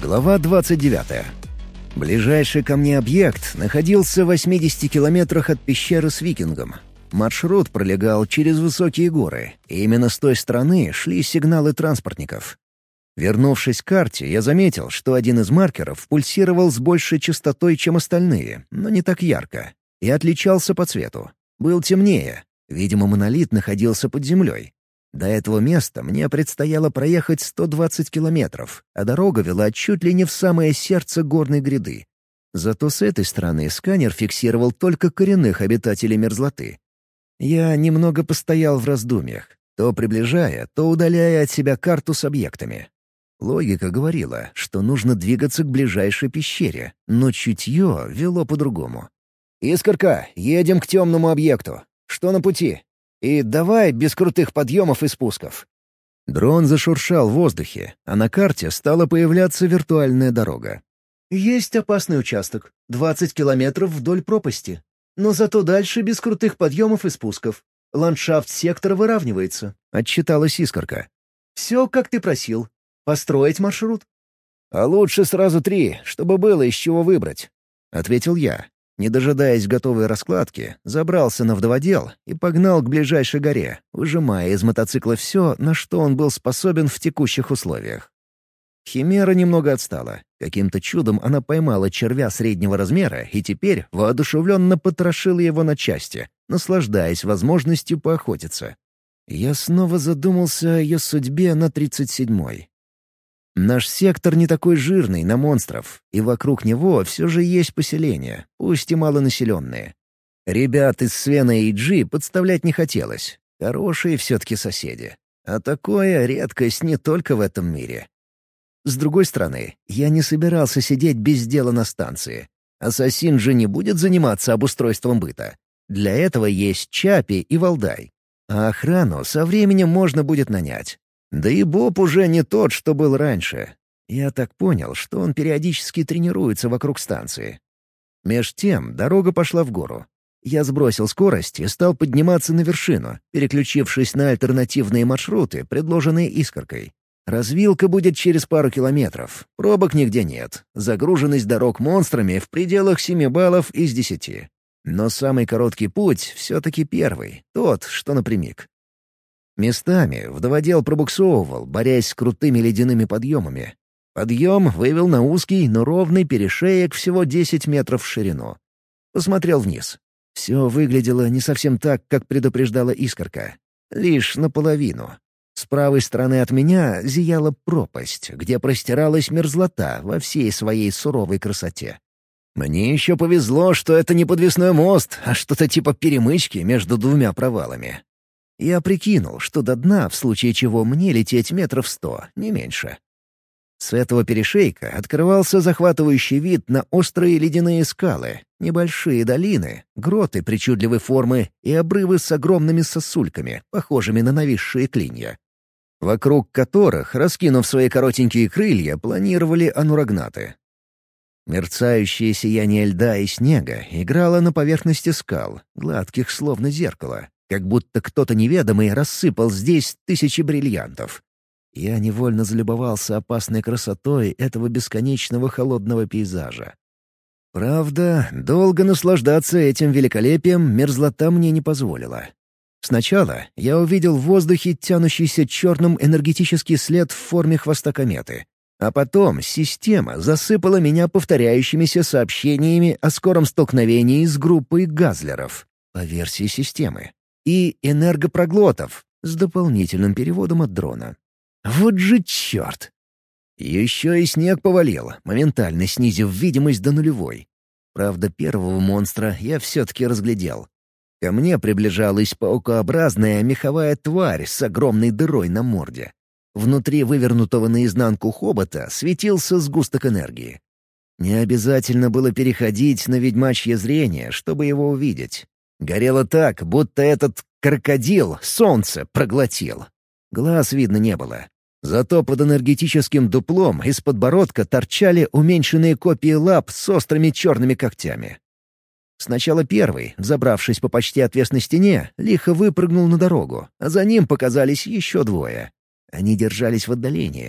Глава 29. Ближайший ко мне объект находился в 80 километрах от пещеры с викингом. Маршрут пролегал через высокие горы, и именно с той стороны шли сигналы транспортников. Вернувшись к карте, я заметил, что один из маркеров пульсировал с большей частотой, чем остальные, но не так ярко, и отличался по цвету. Был темнее. Видимо, монолит находился под землей. До этого места мне предстояло проехать 120 километров, а дорога вела чуть ли не в самое сердце горной гряды. Зато с этой стороны сканер фиксировал только коренных обитателей мерзлоты. Я немного постоял в раздумьях, то приближая, то удаляя от себя карту с объектами. Логика говорила, что нужно двигаться к ближайшей пещере, но чутье вело по-другому. «Искорка, едем к темному объекту. Что на пути? И давай без крутых подъемов и спусков». Дрон зашуршал в воздухе, а на карте стала появляться виртуальная дорога. «Есть опасный участок. 20 километров вдоль пропасти. Но зато дальше без крутых подъемов и спусков. Ландшафт сектора выравнивается», — отчиталась Искорка. «Все, как ты просил. Построить маршрут?» «А лучше сразу 3, чтобы было из чего выбрать», — ответил я. Не дожидаясь готовой раскладки, забрался на вдоводел и погнал к ближайшей горе, выжимая из мотоцикла все, на что он был способен в текущих условиях. Химера немного отстала. Каким-то чудом она поймала червя среднего размера и теперь воодушевленно потрошила его на части, наслаждаясь возможностью поохотиться. Я снова задумался о ее судьбе на 37-й. Наш сектор не такой жирный на монстров, и вокруг него все же есть поселения, пусть и малонаселенные. Ребят из Свена и Джи подставлять не хотелось. Хорошие все-таки соседи. А такое — редкость не только в этом мире. С другой стороны, я не собирался сидеть без дела на станции. Ассасин же не будет заниматься обустройством быта. Для этого есть Чапи и Валдай. А охрану со временем можно будет нанять. Да и Боб уже не тот, что был раньше. Я так понял, что он периодически тренируется вокруг станции. Меж тем дорога пошла в гору. Я сбросил скорость и стал подниматься на вершину, переключившись на альтернативные маршруты, предложенные Искоркой. Развилка будет через пару километров. Пробок нигде нет. Загруженность дорог монстрами в пределах 7 баллов из 10. Но самый короткий путь все-таки первый, тот, что напрямик. Местами вдоводел пробуксовывал, борясь с крутыми ледяными подъемами. Подъем вывел на узкий, но ровный перешеек всего 10 метров в ширину. Посмотрел вниз. Все выглядело не совсем так, как предупреждала Искорка. Лишь наполовину. С правой стороны от меня зияла пропасть, где простиралась мерзлота во всей своей суровой красоте. Мне еще повезло, что это не подвесной мост, а что-то типа перемычки между двумя провалами. Я прикинул, что до дна, в случае чего мне лететь метров 100, не меньше. С этого перешейка открывался захватывающий вид на острые ледяные скалы, небольшие долины, гроты причудливой формы и обрывы с огромными сосульками, похожими на нависшие клинья, вокруг которых, раскинув свои коротенькие крылья, планировали анурагнаты. Мерцающее сияние льда и снега играло на поверхности скал, гладких словно зеркало, как будто кто-то неведомый рассыпал здесь тысячи бриллиантов. Я невольно залюбовался опасной красотой этого бесконечного холодного пейзажа. Правда, долго наслаждаться этим великолепием мерзлота мне не позволила. Сначала я увидел в воздухе тянущийся черным энергетический след в форме хвоста кометы, а потом система засыпала меня повторяющимися сообщениями о скором столкновении с группой газлеров, по версии системы, и энергопроглотов с дополнительным переводом от дрона. Вот же черт! Еще и снег повалил, моментально снизив видимость до нулевой. Правда, первого монстра я все-таки разглядел. Ко мне приближалась паукообразная меховая тварь с огромной дырой на морде. Внутри вывернутого наизнанку хобота светился сгусток энергии. Не обязательно было переходить на ведьмачье зрение, чтобы его увидеть. Горело так, будто этот крокодил солнце проглотил. Глаз видно не было. Зато под энергетическим дуплом из подбородка торчали уменьшенные копии лап с острыми черными когтями. Сначала первый, взобравшись по почти отвесной стене, лихо выпрыгнул на дорогу, а за ним показались еще двое. Они держались в отдалении.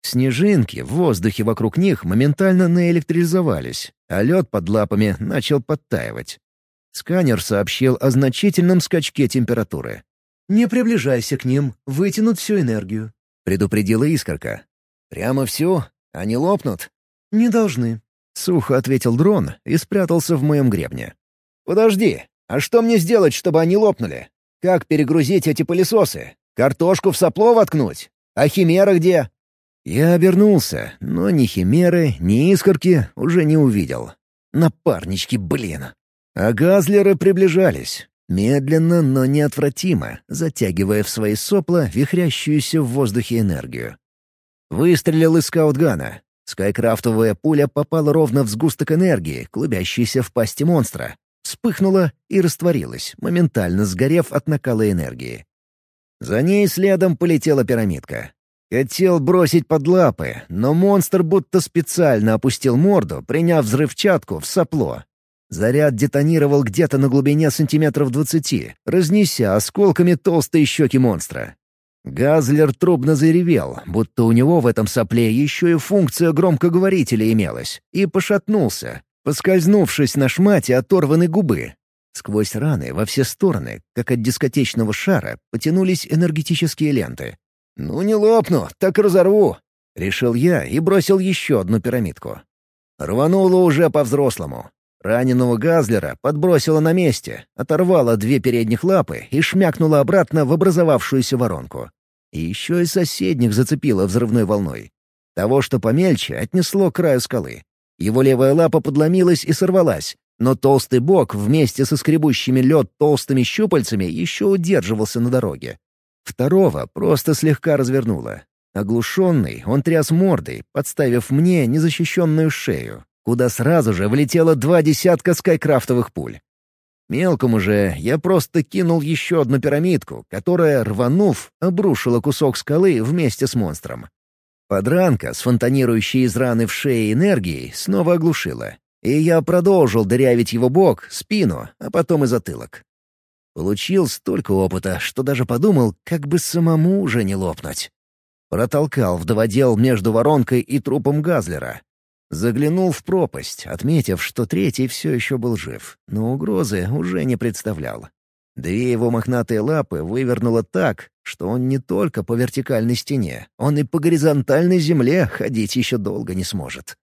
Снежинки в воздухе вокруг них моментально наэлектризовались, а лед под лапами начал подтаивать. Сканер сообщил о значительном скачке температуры. «Не приближайся к ним, вытянут всю энергию», — предупредила Искорка. «Прямо всю? Они лопнут?» «Не должны», — сухо ответил дрон и спрятался в моем гребне. «Подожди, а что мне сделать, чтобы они лопнули? Как перегрузить эти пылесосы? Картошку в сопло воткнуть? А химера где?» Я обернулся, но ни химеры, ни искорки уже не увидел. Напарнички, блин. А газлеры приближались. Медленно, но неотвратимо, затягивая в свои сопла вихрящуюся в воздухе энергию. Выстрелил из скаутгана. Скайкрафтовая пуля попала ровно в сгусток энергии, клубящийся в пасти монстра. Вспыхнула и растворилась, моментально сгорев от накала энергии. За ней следом полетела пирамидка. Хотел бросить под лапы, но монстр будто специально опустил морду, приняв взрывчатку в сопло. Заряд детонировал где-то на глубине сантиметров 20, разнеся осколками толстые щеки монстра. Газлер трубно заревел, будто у него в этом сопле еще и функция громкоговорителя имелась, и пошатнулся, поскользнувшись на шмате оторванной губы. Сквозь раны во все стороны, как от дискотечного шара, потянулись энергетические ленты. «Ну не лопну, так разорву!» — решил я и бросил еще одну пирамидку. Рвануло уже по-взрослому. Раненого Газлера подбросило на месте, оторвало 2 передних лапы и шмякнуло обратно в образовавшуюся воронку. И еще и соседних зацепило взрывной волной. Того, что помельче, отнесло к краю скалы. Его левая лапа подломилась и сорвалась, но толстый бок вместе со скребущими лед толстыми щупальцами еще удерживался на дороге. Второго просто слегка развернуло. Оглушенный, он тряс мордой, подставив мне незащищенную шею, куда сразу же влетело 2 десятка скайкрафтовых пуль. Мелкому же я просто кинул еще одну пирамидку, которая, рванув, обрушила кусок скалы вместе с монстром. Подранка с фонтанирующей из раны в шее энергией снова оглушила, и я продолжил дырявить его бок, спину, а потом и затылок. Получил столько опыта, что даже подумал, как бы самому уже не лопнуть. Протолкал вдоводел между воронкой и трупом Газлера. Заглянул в пропасть, отметив, что третий все еще был жив, но угрозы уже не представлял. 2 его мохнатые лапы вывернуло так, что он не только по вертикальной стене, он и по горизонтальной земле ходить еще долго не сможет.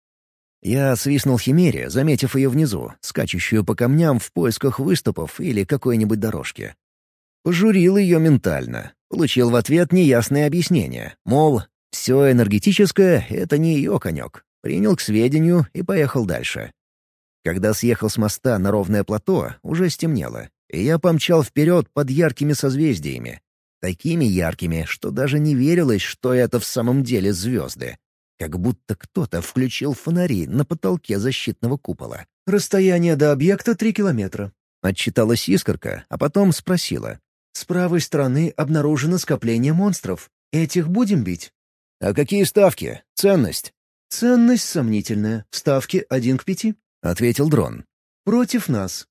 Я свистнул химере, заметив ее внизу, скачущую по камням в поисках выступов или какой-нибудь дорожки. Пожурил ее ментально. Получил в ответ неясное объяснение, мол, все энергетическое — это не ее конек. Принял к сведению и поехал дальше. Когда съехал с моста на ровное плато, уже стемнело, и я помчал вперед под яркими созвездиями. Такими яркими, что даже не верилось, что это в самом деле звезды. Как будто кто-то включил фонари на потолке защитного купола. «Расстояние до объекта 3 километра», — отчиталась Искорка, а потом спросила. «С правой стороны обнаружено скопление монстров. Этих будем бить?» «А какие ставки? Ценность?» «Ценность сомнительная. Ставки 1 к 5», — ответил дрон. «Против нас».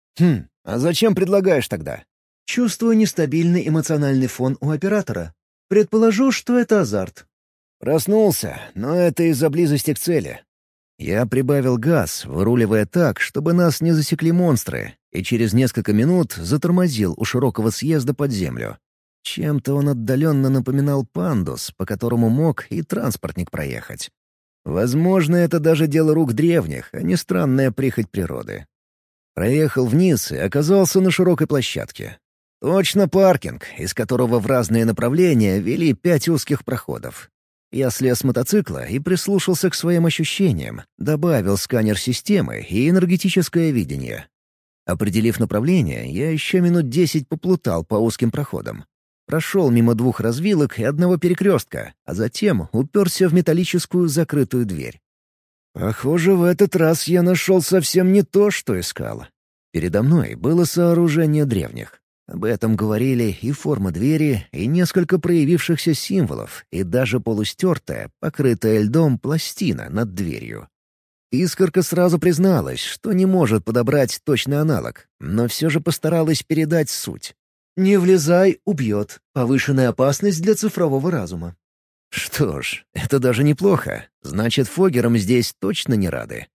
А зачем предлагаешь тогда?» «Чувствую нестабильный эмоциональный фон у оператора. Предположу, что это азарт». Проснулся, но это из-за близости к цели. Я прибавил газ, выруливая так, чтобы нас не засекли монстры, и через несколько минут затормозил у широкого съезда под землю. Чем-то он отдаленно напоминал пандус, по которому мог и транспортник проехать. Возможно, это даже дело рук древних, а не странная прихоть природы. Проехал вниз и оказался на широкой площадке. Точно паркинг, из которого в разные направления вели 5 узких проходов. Я слез с мотоцикла и прислушался к своим ощущениям, добавил сканер системы и энергетическое видение. Определив направление, я еще минут 10 поплутал по узким проходам. Прошел мимо 2 развилок и 1 перекрестка, а затем уперся в металлическую закрытую дверь. Похоже, в этот раз я нашел совсем не то, что искал. Передо мной было сооружение древних. Об этом говорили и форма двери, и несколько проявившихся символов, и даже полустертая, покрытая льдом пластина над дверью. Искорка сразу призналась, что не может подобрать точный аналог, но все же постаралась передать суть. «Не влезай, убьет. Повышенная опасность для цифрового разума». Что ж, это даже неплохо. Значит, фоггерам здесь точно не рады.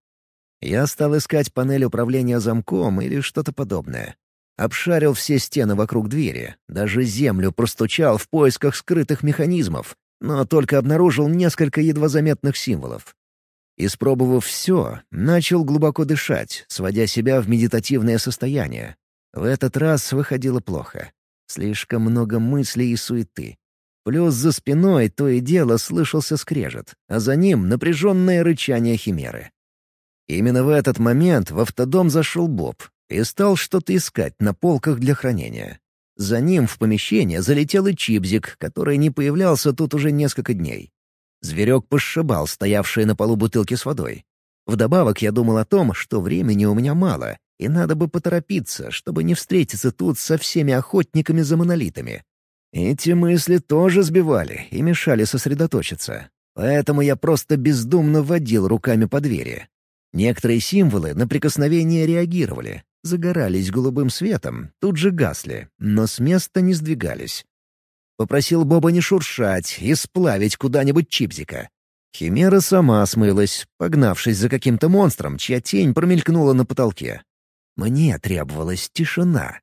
Я стал искать панель управления замком или что-то подобное. Обшарил все стены вокруг двери, даже землю простучал в поисках скрытых механизмов, но только обнаружил несколько едва заметных символов. Испробовав все, начал глубоко дышать, сводя себя в медитативное состояние. В этот раз выходило плохо. Слишком много мыслей и суеты. Плюс за спиной то и дело слышался скрежет, а за ним напряженное рычание химеры. Именно в этот момент в автодом зашел Боб и стал что-то искать на полках для хранения. За ним в помещение залетел и Чипзик, который не появлялся тут уже несколько дней. Зверек пошибал стоявшие на полу бутылки с водой. Вдобавок я думал о том, что времени у меня мало, и надо бы поторопиться, чтобы не встретиться тут со всеми охотниками за монолитами. Эти мысли тоже сбивали и мешали сосредоточиться. Поэтому я просто бездумно водил руками по двери. Некоторые символы на прикосновение реагировали, загорались голубым светом, тут же гасли, но с места не сдвигались. Попросил Боба не шуршать и сплавить куда-нибудь Чипзика. Химера сама смылась, погнавшись за каким-то монстром, чья тень промелькнула на потолке. Мне требовалась тишина.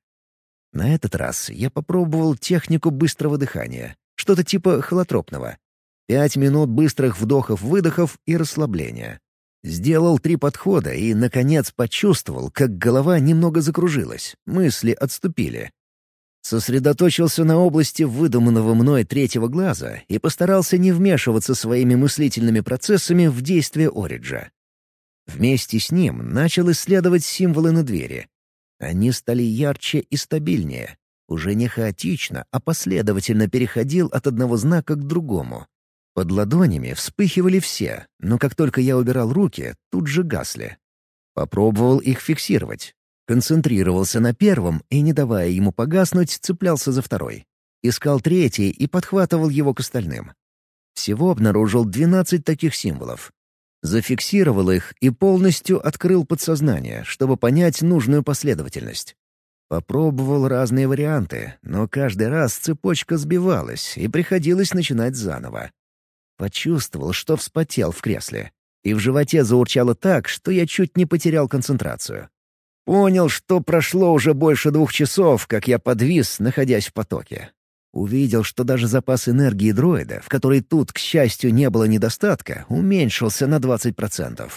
На этот раз я попробовал технику быстрого дыхания, что-то типа холотропного. 5 минут быстрых вдохов-выдохов и расслабления. Сделал 3 подхода и, наконец, почувствовал, как голова немного закружилась, мысли отступили. Сосредоточился на области выдуманного мной третьего глаза и постарался не вмешиваться своими мыслительными процессами в действие Ориджа. Вместе с ним начал исследовать символы на двери. Они стали ярче и стабильнее. Уже не хаотично, а последовательно переходил от одного знака к другому. Под ладонями вспыхивали все, но как только я убирал руки, тут же гасли. Попробовал их фиксировать. Концентрировался на первом и, не давая ему погаснуть, цеплялся за второй. Искал третий и подхватывал его к остальным. Всего обнаружил 12 таких символов. Зафиксировал их и полностью открыл подсознание, чтобы понять нужную последовательность. Попробовал разные варианты, но каждый раз цепочка сбивалась, и приходилось начинать заново. Почувствовал, что вспотел в кресле, и в животе заурчало так, что я чуть не потерял концентрацию. Понял, что прошло уже больше 2 часов, как я подвис, находясь в потоке. Увидел, что даже запас энергии дроида, в которой тут, к счастью, не было недостатка, уменьшился на 20%.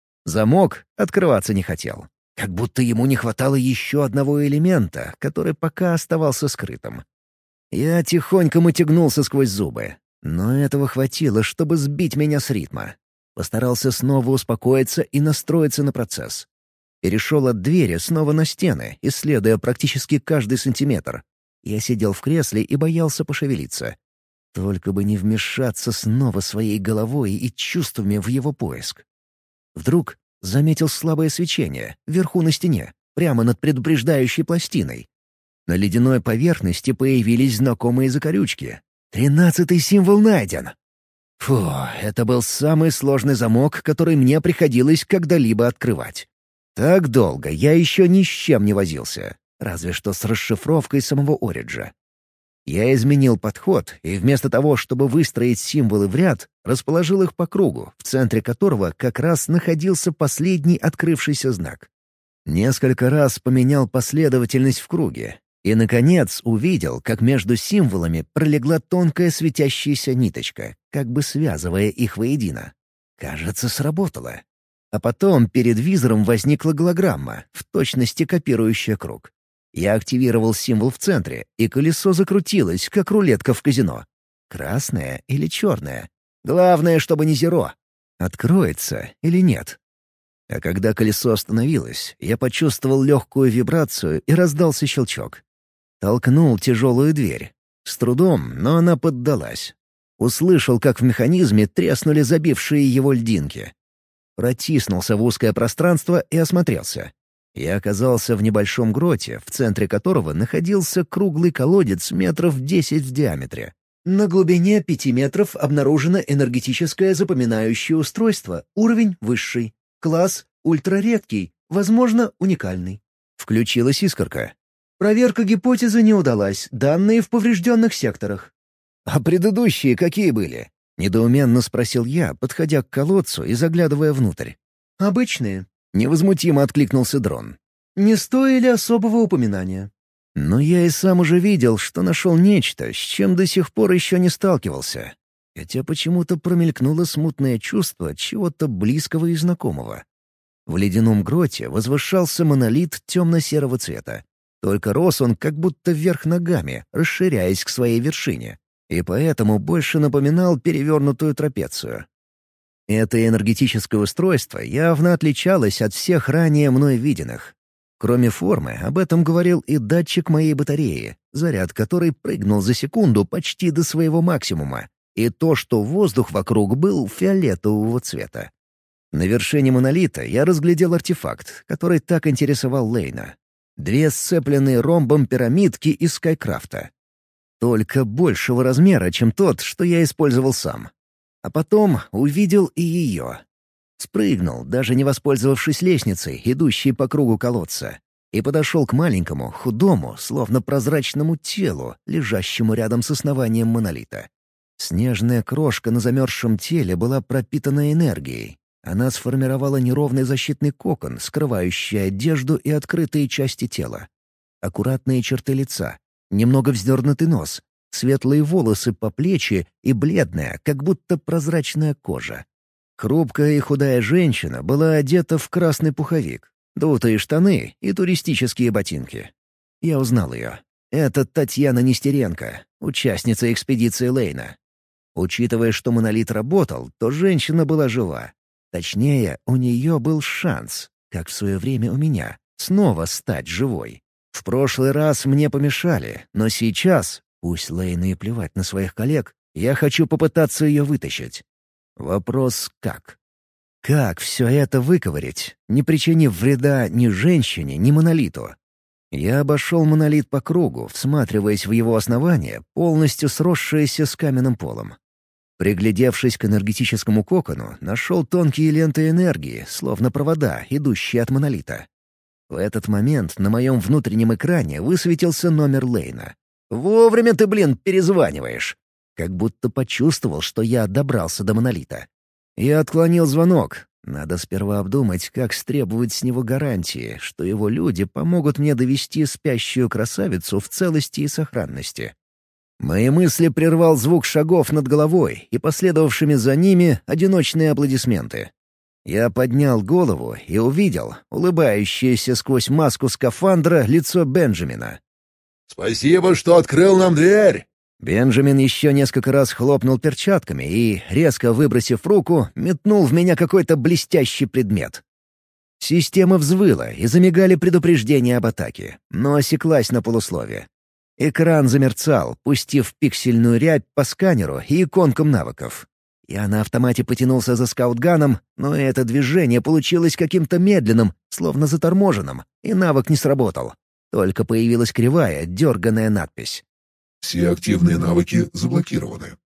Замок открываться не хотел. Как будто ему не хватало еще одного элемента, который пока оставался скрытым. Я тихонько мотягнулся сквозь зубы, но этого хватило, чтобы сбить меня с ритма. Постарался снова успокоиться и настроиться на процесс. Перешел от двери снова на стены, исследуя практически каждый сантиметр. Я сидел в кресле и боялся пошевелиться. Только бы не вмешаться снова своей головой и чувствами в его поиск. Вдруг заметил слабое свечение вверху на стене, прямо над предупреждающей пластиной. На ледяной поверхности появились знакомые закорючки. 13-й символ найден. Фу, это был самый сложный замок, который мне приходилось когда-либо открывать. Так долго я еще ни с чем не возился, разве что с расшифровкой самого Ориджа. Я изменил подход и вместо того, чтобы выстроить символы в ряд, расположил их по кругу, в центре которого как раз находился последний открывшийся знак. Несколько раз поменял последовательность в круге и, наконец, увидел, как между символами пролегла тонкая светящаяся ниточка, как бы связывая их воедино. Кажется, сработало. А потом перед визором возникла голограмма, в точности копирующая круг. Я активировал символ в центре, и колесо закрутилось, как рулетка в казино. Красное или черное? Главное, чтобы не зеро. Откроется или нет? А когда колесо остановилось, я почувствовал легкую вибрацию и раздался щелчок. Толкнул тяжелую дверь. С трудом, но она поддалась. Услышал, как в механизме треснули забившие его льдинки. Протиснулся в узкое пространство и осмотрелся. Я оказался в небольшом гроте, в центре которого находился круглый колодец метров 10 в диаметре. На глубине 5 метров обнаружено энергетическое запоминающее устройство, уровень высший. Класс ультраредкий, возможно, уникальный. Включилась искорка. Проверка гипотезы не удалась, данные в поврежденных секторах. А предыдущие какие были? — недоуменно спросил я, подходя к колодцу и заглядывая внутрь. «Обычные», — невозмутимо откликнулся дрон. «Не стоили особого упоминания». Но я и сам уже видел, что нашел нечто, с чем до сих пор еще не сталкивался. Хотя почему-то промелькнуло смутное чувство чего-то близкого и знакомого. В ледяном гроте возвышался монолит темно-серого цвета. Только рос он как будто вверх ногами, расширяясь к своей вершине. И поэтому больше напоминал перевернутую трапецию. Это энергетическое устройство явно отличалось от всех ранее мной виденных. Кроме формы, об этом говорил и датчик моей батареи, заряд которой прыгнул за секунду почти до своего максимума, и то, что воздух вокруг был фиолетового цвета. На вершине монолита я разглядел артефакт, который так интересовал Лейна. 2 сцепленные ромбом пирамидки из Скайкрафта. Только большего размера, чем тот, что я использовал сам. А потом увидел и ее. Спрыгнул, даже не воспользовавшись лестницей, идущей по кругу колодца, и подошел к маленькому, худому, словно прозрачному телу, лежащему рядом с основанием монолита. Снежная крошка на замерзшем теле была пропитана энергией. Она сформировала неровный защитный кокон, скрывающий одежду и открытые части тела. Аккуратные черты лица, немного вздернутый нос, светлые волосы по плечи и бледная, как будто прозрачная кожа. Хрупкая и худая женщина была одета в красный пуховик, дутые штаны и туристические ботинки. Я узнал ее. Это Татьяна Нестеренко, участница экспедиции Лейна. Учитывая, что монолит работал, то женщина была жива. Точнее, у нее был шанс, как в свое время у меня, снова стать живой. В прошлый раз мне помешали, но сейчас, пусть Лейну и плевать на своих коллег, я хочу попытаться ее вытащить. Вопрос как? Как все это выковырять, не причинив вреда ни женщине, ни монолиту? Я обошел монолит по кругу, всматриваясь в его основание, полностью сросшееся с каменным полом. Приглядевшись к энергетическому кокону, нашел тонкие ленты энергии, словно провода, идущие от монолита. В этот момент на моем внутреннем экране высветился номер Лейна. «Вовремя ты, перезваниваешь!» Как будто почувствовал, что я добрался до монолита. Я отклонил звонок. Надо сперва обдумать, как стребовать с него гарантии, что его люди помогут мне довести спящую красавицу в целости и сохранности. Мои мысли прервал звук шагов над головой и последовавшими за ними одиночные аплодисменты. Я поднял голову и увидел улыбающееся сквозь маску скафандра лицо Бенджамина. «Спасибо, что открыл нам дверь!» Бенджамин еще несколько раз хлопнул перчатками и, резко выбросив руку, метнул в меня какой-то блестящий предмет. Система взвыла, и замигали предупреждения об атаке, но осеклась на полуслове. Экран замерцал, пустив пиксельную рябь по сканеру и иконкам навыков. Я на автомате потянулся за скаутганом, но это движение получилось каким-то медленным, словно заторможенным, и навык не сработал. Только появилась кривая, дерганая надпись. «Все активные навыки заблокированы.